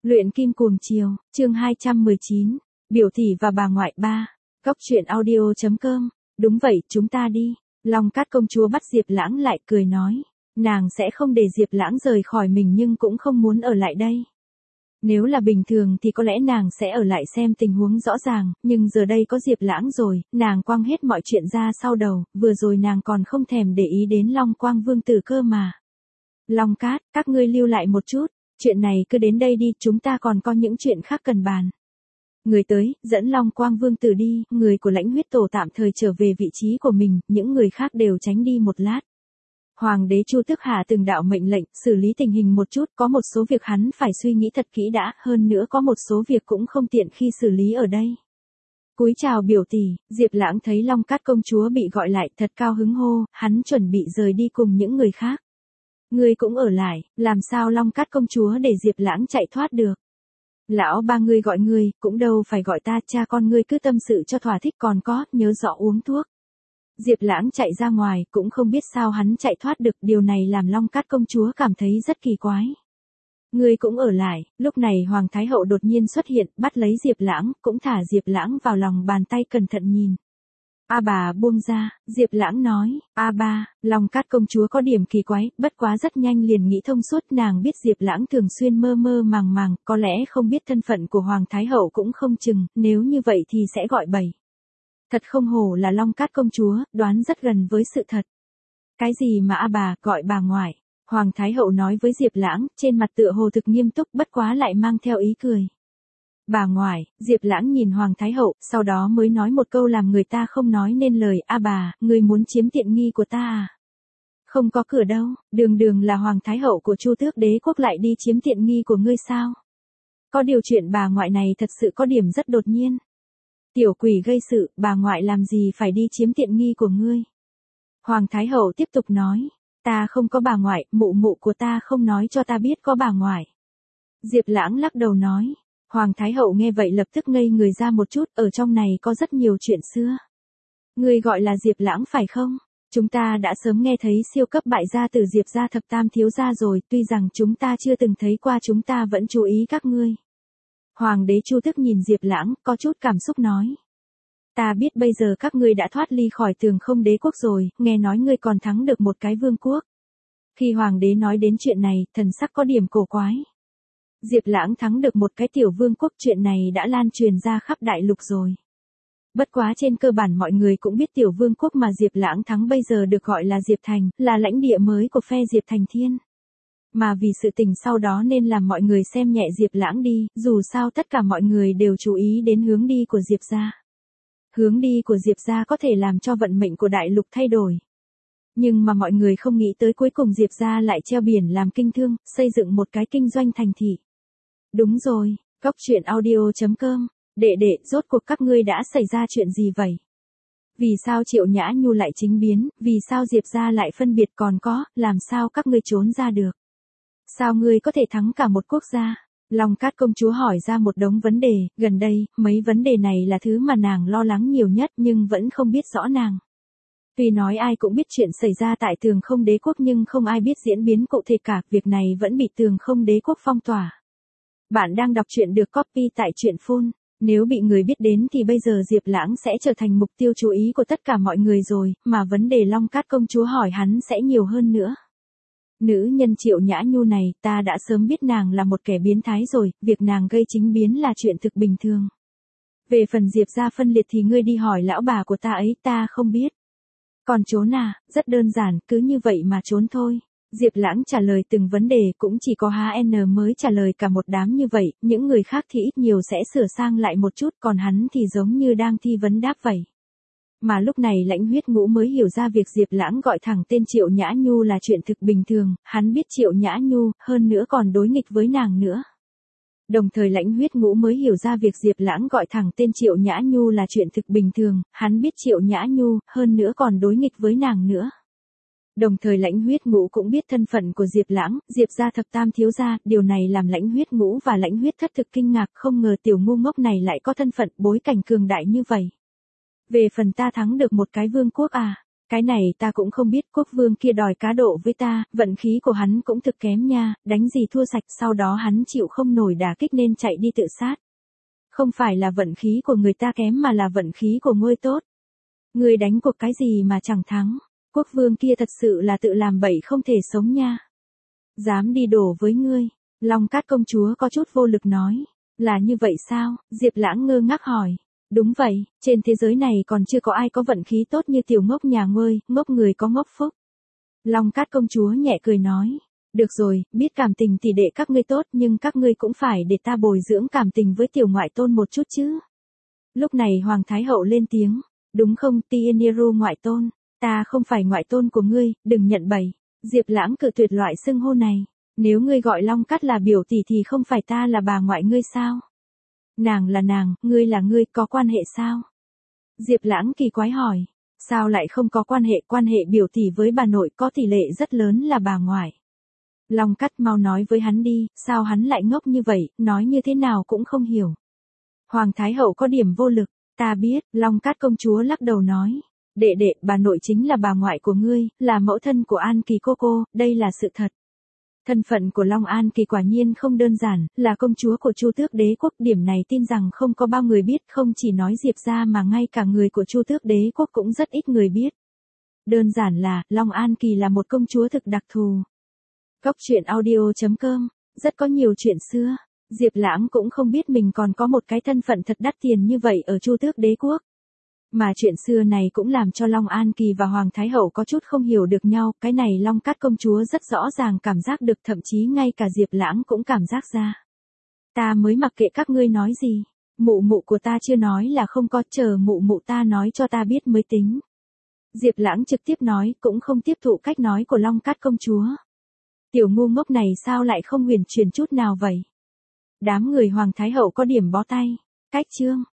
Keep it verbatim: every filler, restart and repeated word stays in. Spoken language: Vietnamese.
Luyện kim cuồng chiều, chương hai trăm mười chín, biểu tỷ và bà ngoại ba, góc truyện audio.com, đúng vậy, chúng ta đi. Long Cát công chúa bắt Diệp Lãng lại cười nói, nàng sẽ không để Diệp Lãng rời khỏi mình nhưng cũng không muốn ở lại đây. Nếu là bình thường thì có lẽ nàng sẽ ở lại xem tình huống rõ ràng, nhưng giờ đây có Diệp Lãng rồi, nàng quăng hết mọi chuyện ra sau đầu, vừa rồi nàng còn không thèm để ý đến Long Quang Vương tử cơ mà. Long Cát, các ngươi lưu lại một chút. Chuyện này cứ đến đây đi, chúng ta còn có những chuyện khác cần bàn. Người tới, dẫn Long Quang Vương tử đi, người của Lãnh Huyết Tổ tạm thời trở về vị trí của mình, những người khác đều tránh đi một lát. Hoàng đế Chu Tước hạ từng đạo mệnh lệnh, xử lý tình hình một chút, có một số việc hắn phải suy nghĩ thật kỹ đã, hơn nữa có một số việc cũng không tiện khi xử lý ở đây. Cúi chào biểu tỷ, Diệp Lãng thấy Long Cát công chúa bị gọi lại, thật cao hứng hô, hắn chuẩn bị rời đi cùng những người khác. Ngươi cũng ở lại, làm sao Long Cát công chúa để Diệp Lãng chạy thoát được. Lão ba ngươi gọi ngươi, cũng đâu phải gọi ta, cha con ngươi cứ tâm sự cho thỏa thích, còn có, nhớ rõ uống thuốc. Diệp Lãng chạy ra ngoài, cũng không biết sao hắn chạy thoát được, điều này làm Long Cát công chúa cảm thấy rất kỳ quái. Ngươi cũng ở lại, lúc này Hoàng Thái Hậu đột nhiên xuất hiện, bắt lấy Diệp Lãng, cũng thả Diệp Lãng vào lòng bàn tay cẩn thận nhìn. A bà buông ra, Diệp Lãng nói, A ba, Long Cát công chúa có điểm kỳ quái, bất quá rất nhanh liền nghĩ thông suốt, nàng biết Diệp Lãng thường xuyên mơ mơ màng màng, có lẽ không biết thân phận của Hoàng Thái Hậu cũng không chừng, nếu như vậy thì sẽ gọi bậy. Thật không hổ là Long Cát công chúa, đoán rất gần với sự thật. Cái gì mà A bà, gọi bà ngoại, Hoàng Thái Hậu nói với Diệp Lãng, trên mặt tựa hồ thực nghiêm túc, bất quá lại mang theo ý cười. Bà ngoại, Diệp Lãng nhìn Hoàng Thái Hậu, sau đó mới nói một câu làm người ta không nói nên lời, A bà, người muốn chiếm tiện nghi của ta à? Không có cửa đâu, đường đường là Hoàng Thái Hậu của Chu Tước đế quốc lại đi chiếm tiện nghi của ngươi sao? Có điều chuyện bà ngoại này thật sự có điểm rất đột nhiên. Tiểu quỷ gây sự, bà ngoại làm gì phải đi chiếm tiện nghi của ngươi? Hoàng Thái Hậu tiếp tục nói, ta không có bà ngoại, mụ mụ của ta không nói cho ta biết có bà ngoại. Diệp Lãng lắc đầu nói. Hoàng Thái Hậu nghe vậy lập tức ngây người ra một chút, ở trong này có rất nhiều chuyện xưa. Ngươi gọi là Diệp Lãng phải không? Chúng ta đã sớm nghe thấy siêu cấp bại gia tử Diệp gia thập tam thiếu gia rồi, tuy rằng chúng ta chưa từng thấy qua, chúng ta vẫn chú ý các ngươi. Hoàng đế Chu Tước nhìn Diệp Lãng, có chút cảm xúc nói. Ta biết bây giờ các ngươi đã thoát ly khỏi Tường Không đế quốc rồi, nghe nói ngươi còn thắng được một cái vương quốc. Khi Hoàng đế nói đến chuyện này, thần sắc có điểm cổ quái. Diệp Lãng thắng được một cái tiểu vương quốc, chuyện này đã lan truyền ra khắp đại lục rồi. Bất quá trên cơ bản mọi người cũng biết tiểu vương quốc mà Diệp Lãng thắng bây giờ được gọi là Diệp Thành, là lãnh địa mới của phe Diệp Thành Thiên. Mà vì sự tình sau đó nên làm mọi người xem nhẹ Diệp Lãng đi, dù sao tất cả mọi người đều chú ý đến hướng đi của Diệp gia. Hướng đi của Diệp gia có thể làm cho vận mệnh của đại lục thay đổi. Nhưng mà mọi người không nghĩ tới cuối cùng Diệp gia lại treo biển làm kinh thương, xây dựng một cái kinh doanh thành thị. Đúng rồi, góc truyện audio.com, đệ đệ, rốt cuộc các ngươi đã xảy ra chuyện gì vậy? Vì sao Triệu Nhã Nhu lại chính biến, vì sao Diệp gia lại phân biệt, còn có, làm sao các ngươi trốn ra được? Sao ngươi có thể thắng cả một quốc gia? Long Cát công chúa hỏi ra một đống vấn đề, gần đây, mấy vấn đề này là thứ mà nàng lo lắng nhiều nhất nhưng vẫn không biết rõ nàng. Tuy nói ai cũng biết chuyện xảy ra tại Tường Không đế quốc nhưng không ai biết diễn biến cụ thể cả, việc này vẫn bị Tường Không đế quốc phong tỏa. Bạn đang đọc truyện được copy tại truyện phone. Nếu bị người biết đến thì bây giờ Diệp Lãng sẽ trở thành mục tiêu chú ý của tất cả mọi người rồi, mà vấn đề Long Cát công chúa hỏi hắn sẽ nhiều hơn nữa. Nữ nhân Triệu Nhã Nhu này, ta đã sớm biết nàng là một kẻ biến thái rồi, việc nàng gây chính biến là chuyện thực bình thường. Về phần Diệp gia phân liệt thì ngươi đi hỏi lão bà của ta ấy, ta không biết. Còn trốn à, rất đơn giản, cứ như vậy mà trốn thôi. Diệp Lãng trả lời từng vấn đề, cũng chỉ có hát en mới trả lời cả một đám như vậy, những người khác thì ít nhiều sẽ sửa sang lại một chút, còn hắn thì giống như đang thi vấn đáp vậy. Mà lúc này Lãnh Huyết Ngũ mới hiểu ra việc Diệp Lãng gọi thẳng tên Triệu Nhã Nhu là chuyện thực bình thường, hắn biết Triệu Nhã Nhu, hơn nữa còn đối nghịch với nàng nữa. Đồng thời Lãnh Huyết Ngũ mới hiểu ra việc Diệp Lãng gọi thẳng tên Triệu Nhã Nhu là chuyện thực bình thường, hắn biết Triệu Nhã Nhu, hơn nữa còn đối nghịch với nàng nữa. Đồng thời Lãnh Huyết Ngũ cũng biết thân phận của Diệp Lãng, Diệp gia thập tam thiếu gia, điều này làm Lãnh Huyết Ngũ và Lãnh Huyết Thất thực kinh ngạc, không ngờ tiểu ngu ngốc này lại có thân phận, bối cảnh cường đại như vậy. Về phần ta thắng được một cái vương quốc à, Cái này ta cũng không biết, quốc vương kia đòi cá độ với ta, vận khí của hắn cũng thực kém nha, đánh gì thua sạch, sau đó hắn chịu không nổi đả kích nên chạy đi tự sát. Không phải là vận khí của người ta kém mà là vận khí của ngươi tốt. Ngươi đánh cuộc cái gì mà chẳng thắng, quốc vương kia thật sự là tự làm bậy không thể sống nha. Dám đi đổ với ngươi, Long Cát công chúa có chút vô lực nói. Là như vậy sao? Diệp Lãng ngơ ngác hỏi. Đúng vậy, trên thế giới này còn chưa có ai có vận khí tốt như tiểu ngốc nhà ngươi, ngốc người có ngốc phúc. Long Cát công chúa nhẹ cười nói. Được rồi, biết cảm tình thì để các ngươi tốt nhưng các ngươi cũng phải để ta bồi dưỡng cảm tình với tiểu ngoại tôn một chút chứ. Lúc này Hoàng Thái Hậu lên tiếng. Đúng không Tieniru ngoại tôn, ta không phải ngoại tôn của ngươi, đừng nhận bậy. Diệp Lãng cự tuyệt loại xưng hô này. Nếu ngươi gọi Long Cát là biểu tỷ thì không phải ta là bà ngoại ngươi sao? Nàng là nàng, ngươi là ngươi, có quan hệ sao? Diệp Lãng kỳ quái hỏi. Sao lại không có quan hệ, quan hệ biểu tỷ với bà nội có tỷ lệ rất lớn là bà ngoại. Long Cát mau nói với hắn đi, sao hắn lại ngốc như vậy, nói như thế nào cũng không hiểu. Hoàng Thái Hậu có điểm vô lực, ta biết, Long Cát công chúa lắc đầu nói. Đệ đệ, bà nội chính là bà ngoại của ngươi, là mẫu thân của An Kỳ cô cô, đây là sự thật. Thân phận của Long An Kỳ quả nhiên không đơn giản, là công chúa của Chu Tước Đế quốc, điểm này tin rằng không có bao người biết, không chỉ nói Diệp gia mà ngay cả người của Chu Tước Đế quốc cũng rất ít người biết. Đơn giản là, Long An Kỳ là một công chúa thực đặc thù. Cốc truyện audio chấm com, rất có nhiều chuyện xưa. Diệp Lãng cũng không biết mình còn có một cái thân phận thật đắt tiền như vậy ở Chu Tước Đế quốc. Mà chuyện xưa này cũng làm cho Long An Kỳ và Hoàng Thái Hậu có chút không hiểu được nhau, cái này Long Cát công chúa rất rõ ràng cảm giác được, thậm chí ngay cả Diệp Lãng cũng cảm giác ra. Ta mới mặc kệ các ngươi nói gì, mụ mụ của ta chưa nói là không có, chờ mụ mụ ta nói cho ta biết mới tính. Diệp Lãng trực tiếp nói, cũng không tiếp thụ cách nói của Long Cát công chúa. Tiểu ngu ngốc này sao lại không huyền chuyển chút nào vậy? Đám người Hoàng Thái Hậu có điểm bó tay. Cách chương